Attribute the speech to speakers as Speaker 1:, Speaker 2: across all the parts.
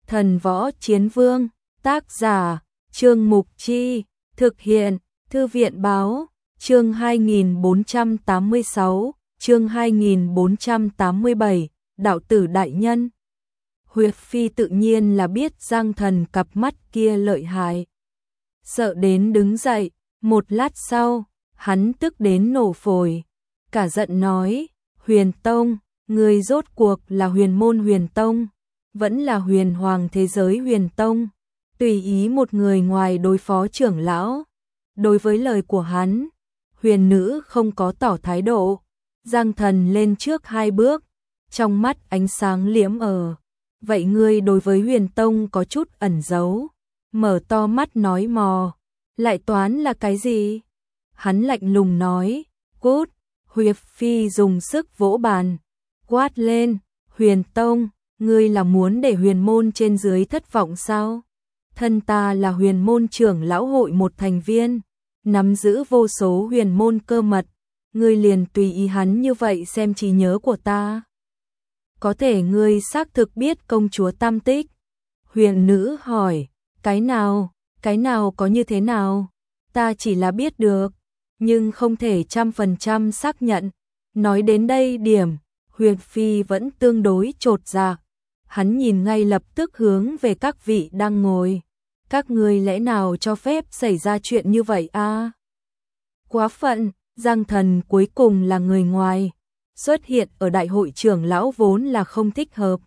Speaker 1: Thần Võ Chiến Vương, tác giả, Trương Mục Chi, thực hiện, Thư viện Báo, chương 2486, chương 2487, đạo tử đại nhân. Huyệt Phi tự nhiên là biết Giang Thần cặp mắt kia lợi hại. Sợ đến đứng dậy, một lát sau, hắn tức đến nổ phổi. Cả giận nói, Huyền Tông, người rốt cuộc là huyền môn Huyền Tông, vẫn là huyền hoàng thế giới Huyền Tông, tùy ý một người ngoài đối phó trưởng lão. Đối với lời của hắn, huyền nữ không có tỏ thái độ. Giang Thần lên trước 2 bước, trong mắt ánh sáng liễm vậy ngươi đối với Huyền Tông có chút ẩn giấu. Mở to mắt nói mò, lại toán là cái gì? Hắn lạnh lùng nói, cút. Huyệt Phi dùng sức vỗ bàn, quát lên, Huyền Tông, ngươi là muốn để huyền môn trên dưới thất vọng sao? Thân ta là huyền môn trưởng lão hội một thành viên, nắm giữ vô số huyền môn cơ mật, ngươi liền tùy ý hắn như vậy xem trí nhớ của ta. Có thể ngươi xác thực biết công chúa Tam Tích? Huyền nữ hỏi, cái nào có như thế nào? Ta chỉ là biết được, nhưng không thể 100% xác nhận. Nói đến đây điểm, Huyền Phi vẫn tương đối chột dạ. Hắn nhìn ngay lập tức hướng về các vị đang ngồi. Các ngươi lẽ nào cho phép xảy ra chuyện như vậy à? Quá phận, Giang Thần cuối cùng là người ngoài, xuất hiện ở đại hội trưởng lão vốn là không thích hợp.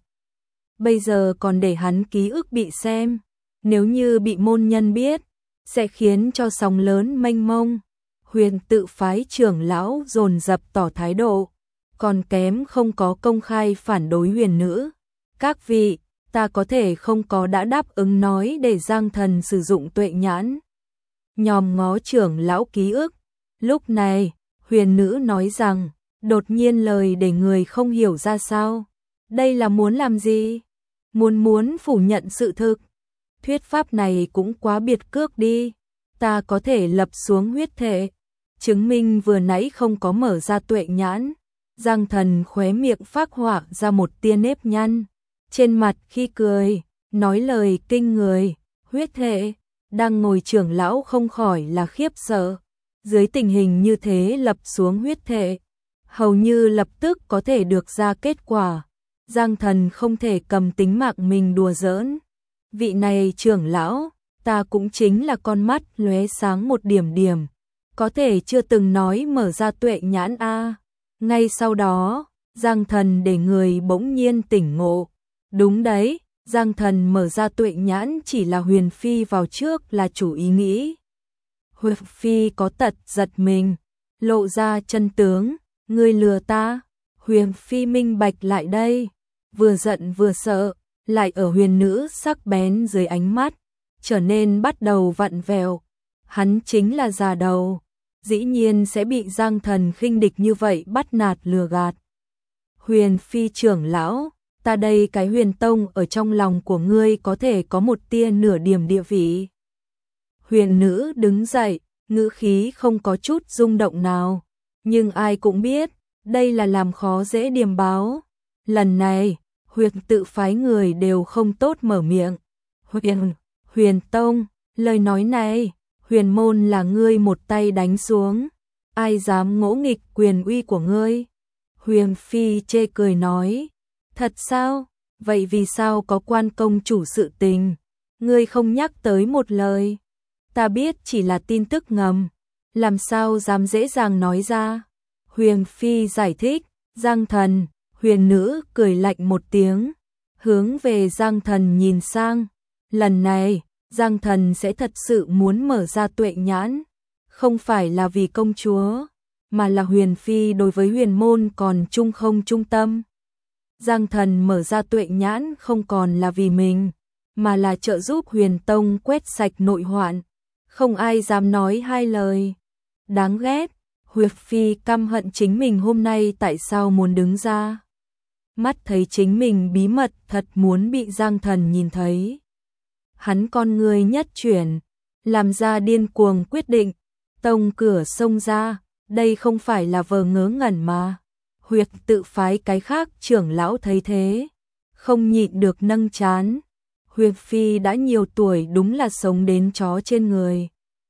Speaker 1: Bây giờ còn để hắn ký ức bị xem, nếu như bị môn nhân biết, sẽ khiến cho sóng lớn mênh mông. Huyền tự phái trưởng lão dồn dập tỏ thái độ, còn kém không có công khai phản đối huyền nữ. Các vị, ta có thể không có đã đáp ứng nói để Giang Thần sử dụng tuệ nhãn nhòm ngó trưởng lão ký ức. Lúc này, huyền nữ nói rằng, đột nhiên lời để người không hiểu ra sao. Đây là muốn làm gì? Muốn phủ nhận sự thực. Thuyết pháp này cũng quá biệt cước đi. Ta có thể lập xuống huyết thể, chứng minh vừa nãy không có mở ra tuệ nhãn. Giang Thần khóe miệng phác họa ra một tia nếp nhăn. Trên mặt khi cười, nói lời kinh người, huyết thể, đang ngồi trưởng lão không khỏi là khiếp sợ. Dưới tình hình như thế lập xuống huyết thể, hầu như lập tức có thể được ra kết quả. Giang Thần không thể cầm tính mạng mình đùa giỡn. Vị này trưởng lão, ta cũng chính là con mắt lóe sáng một điểm, có thể chưa từng nói mở ra tuệ nhãn a. Ngay sau đó, Giang Thần để người bỗng nhiên tỉnh ngộ. Đúng đấy, Giang Thần mở ra tuệ nhãn chỉ là Huyền Phi vào trước là chủ ý nghĩ. Huyền Phi có tật giật mình, lộ ra chân tướng, ngươi lừa ta. Huyền Phi minh bạch lại đây, vừa giận vừa sợ, lại ở huyền nữ sắc bén dưới ánh mắt, trở nên bắt đầu vặn vẹo. Hắn chính là già đầu, dĩ nhiên sẽ bị Giang Thần khinh địch như vậy bắt nạt lừa gạt. Huyền Phi trưởng lão, ta đây cái Huyền Tông ở trong lòng của ngươi có thể có một tia nửa điểm địa vị. Huyền nữ đứng dậy, ngữ khí không có chút rung động nào, nhưng ai cũng biết, đây là làm khó dễ Điềm Báo. Lần này, Huyền tự phái người đều không tốt mở miệng. Huyền Tông, lời nói này, huyền môn là ngươi một tay đánh xuống, ai dám ngỗ nghịch quyền uy của ngươi? Huyền Phi chê cười nói, thật sao? Vậy vì sao có quan công chủ sự tình, ngươi không nhắc tới một lời? Ta biết chỉ là tin tức ngầm, làm sao dám dễ dàng nói ra? Huyền Phi giải thích. Giang Thần, huyền nữ cười lạnh một tiếng, hướng về Giang Thần nhìn sang. Lần này, Giang Thần sẽ thật sự muốn mở ra tuệ nhãn, không phải là vì công chúa, mà là Huyền Phi đối với huyền môn còn không trung tâm. Giang Thần mở ra tuệ nhãn không còn là vì mình, mà là trợ giúp Huyền Tông quét sạch nội hoạn. Không ai dám nói hai lời. Đáng ghét, Huyệt Phi căm hận chính mình hôm nay tại sao muốn đứng ra. Mắt thấy chính mình bí mật thật muốn bị Giang Thần nhìn thấy. Hắn con người nhất chuyển, làm ra điên cuồng quyết định, tông cửa xông ra, đây không phải là vờ ngớ ngẩn mà. Huyệt tự phái cái khác trưởng lão thấy thế, không nhịn được nâng trán. Huyền Phi đã nhiều tuổi đúng là sống đến chó trên người.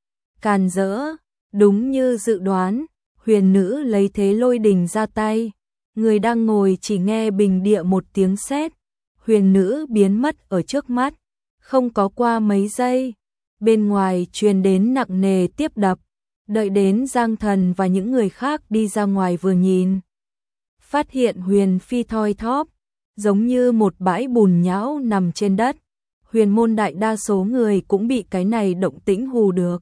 Speaker 1: Càn rỡ, đúng như dự đoán, huyền nữ lấy thế lôi đình ra tay. Người đang ngồi chỉ nghe bình địa một tiếng sét, huyền nữ biến mất ở trước mắt. Không có qua mấy giây, bên ngoài truyền đến nặng nề tiếp đập. Đợi đến Giang Thần và những người khác đi ra ngoài vừa nhìn, phát hiện Huyền Phi thoi thóp, giống như một bãi bùn nhão nằm trên đất. Huyền môn đại đa số người cũng bị cái này động tĩnh hù được,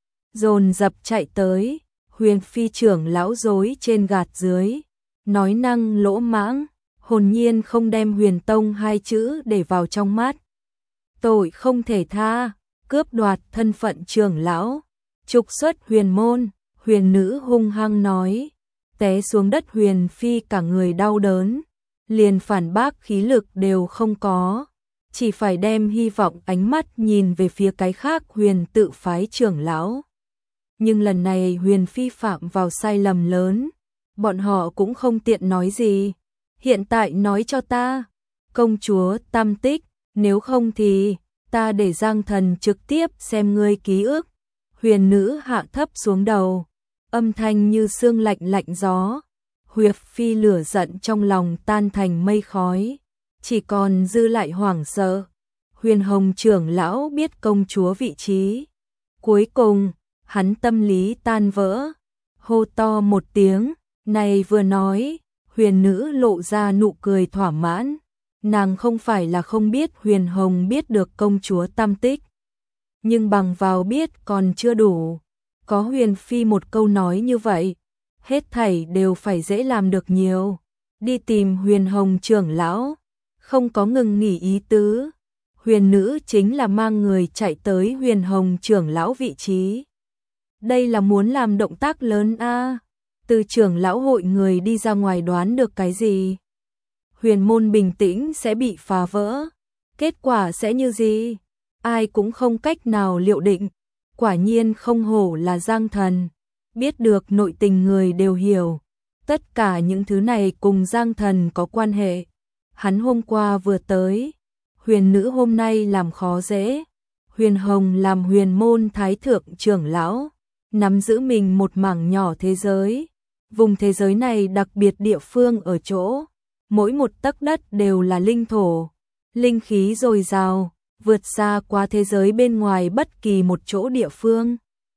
Speaker 1: dồn dập chạy tới. Huyền Phi trưởng lão dối trên gạt dưới, nói năng lỗ mãng, hồn nhiên không đem Huyền Tông hai chữ để vào trong mắt. Tội không thể tha, cướp đoạt thân phận trưởng lão, trục xuất huyền môn. Huyền nữ hung hăng nói, té xuống đất. Huyền Phi cả người đau đớn, liền phản bác khí lực đều không có, chỉ phải đem hy vọng ánh mắt nhìn về phía cái khác Huyền tự phái trưởng lão. Nhưng lần này Huyền Phi phạm vào sai lầm lớn, bọn họ cũng không tiện nói gì. Hiện tại nói cho ta, công chúa Tam Tích, nếu không thì ta để Giang Thần trực tiếp xem ngươi ký ức. Huyền nữ hạ thấp xuống đầu, âm thanh như sương lạnh lạnh gió. Huyền Phi lửa giận trong lòng tan thành mây khói, chỉ còn dư lại hoảng sợ. Huyền Hồng trưởng lão biết công chúa vị trí. Cuối cùng, hắn tâm lý tan vỡ, hô to một tiếng. Này vừa nói, huyền nữ lộ ra nụ cười thỏa mãn. Nàng không phải là không biết Huyền Hồng biết được công chúa Tam Tích, nhưng bằng vào biết còn chưa đủ. Có Huyền Phi một câu nói như vậy, hết thảy đều phải dễ làm được nhiều. Đi tìm Huyền Hồng trưởng lão, không có ngừng nghỉ ý tứ. Huyền nữ chính là mang người chạy tới Huyền Hồng trưởng lão vị trí. Đây là muốn làm động tác lớn a. Từ trưởng lão hội người đi ra ngoài đoán được cái gì? Huyền môn bình tĩnh sẽ bị phá vỡ. Kết quả sẽ như gì? Ai cũng không cách nào liệu định. Quả nhiên không hổ là Giang Thần. Biết được nội tình người đều hiểu. Tất cả những thứ này cùng Giang Thần có quan hệ. Hắn hôm qua vừa tới. Huyền nữ hôm nay làm khó dễ. Huyền Hồng làm huyền môn thái thượng trưởng lão, nắm giữ mình một mảng nhỏ thế giới. Vùng thế giới này đặc biệt địa phương ở chỗ, mỗi một tấc đất đều là linh thổ, linh khí dồi dào, vượt xa qua thế giới bên ngoài bất kỳ một chỗ địa phương.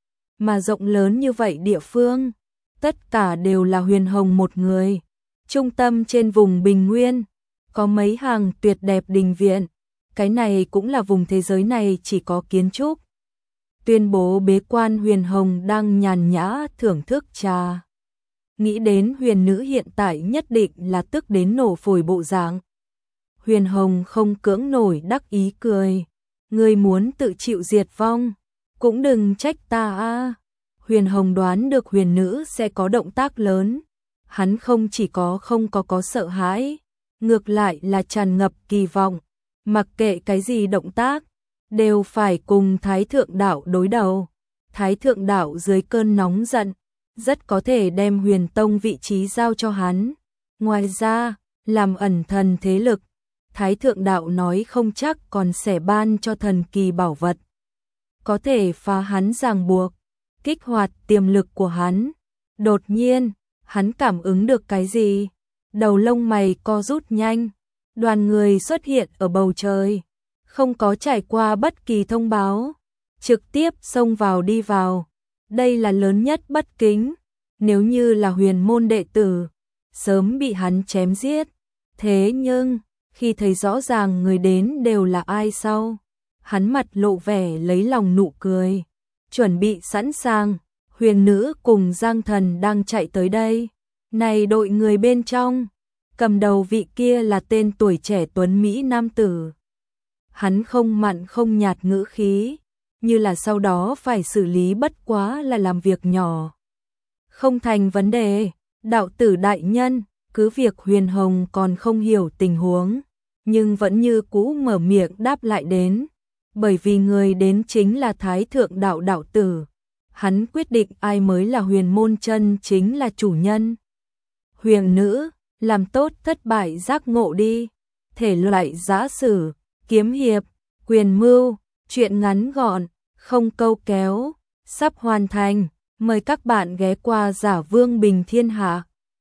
Speaker 1: Mà rộng lớn như vậy địa phương, tất cả đều là Huyền Hồng một người. Trung tâm trên vùng Bình Nguyên, có mấy hàng tuyệt đẹp đình viện, cái này cũng là vùng thế giới này chỉ có kiến trúc. Tuyên bố bế quan. Huyền Hồng đang nhàn nhã thưởng thức trà. Nghĩ đến huyền nữ hiện tại nhất định là tức đến nổ phổi bộ dạng. Huyền Hồng không cưỡng nổi đắc ý cười. Ngươi muốn tự chịu diệt vong, cũng đừng trách ta a. Huyền Hồng đoán được huyền nữ sẽ có động tác lớn. Hắn không chỉ không có sợ hãi, ngược lại là tràn ngập kỳ vọng. Mặc kệ cái gì động tác, đều phải cùng Thái Thượng Đạo đối đầu. Thái Thượng Đạo dưới cơn nóng giận, rất có thể đem Huyền Tông vị trí giao cho hắn. Ngoài ra, làm ẩn thần thế lực, Thái Thượng Đạo nói không chắc còn sẽ ban cho thần kỳ bảo vật, có thể phá hắn ràng buộc, kích hoạt tiềm lực của hắn. Đột nhiên, hắn cảm ứng được cái gì? Đầu lông mày co rút nhanh, đoàn người xuất hiện ở bầu trời, không có trải qua bất kỳ thông báo, trực tiếp xông vào đi vào. Đây là lớn nhất bất kính, nếu như là huyền môn đệ tử, sớm bị hắn chém giết. Thế nhưng, khi thấy rõ ràng người đến đều là ai sau, hắn mặt lộ vẻ lấy lòng nụ cười, chuẩn bị sẵn sàng. Huyền nữ cùng Giang Thần đang chạy tới đây. Này đội người bên trong, cầm đầu vị kia là tên tuổi trẻ tuấn Mỹ nam tử. Hắn không mặn không nhạt ngữ khí, như là sau đó phải xử lý bất quá là làm việc nhỏ. Không thành vấn đề, đạo tử đại nhân. Cứ việc Huyền Hồng còn không hiểu tình huống, nhưng vẫn như cũ mở miệng đáp lại đến. Bởi vì người đến chính là Thái Thượng Đạo đạo tử. Hắn quyết định ai mới là huyền môn chân chính là chủ nhân. Huyền nữ, làm tốt thất bại giác ngộ đi. Thể loại giã sử, kiếm hiệp, Quyền mưu, chuyện ngắn gọn, không câu kéo, sắp hoàn thành. Mời các bạn ghé qua Giả Vương Bình Thiên Hạ.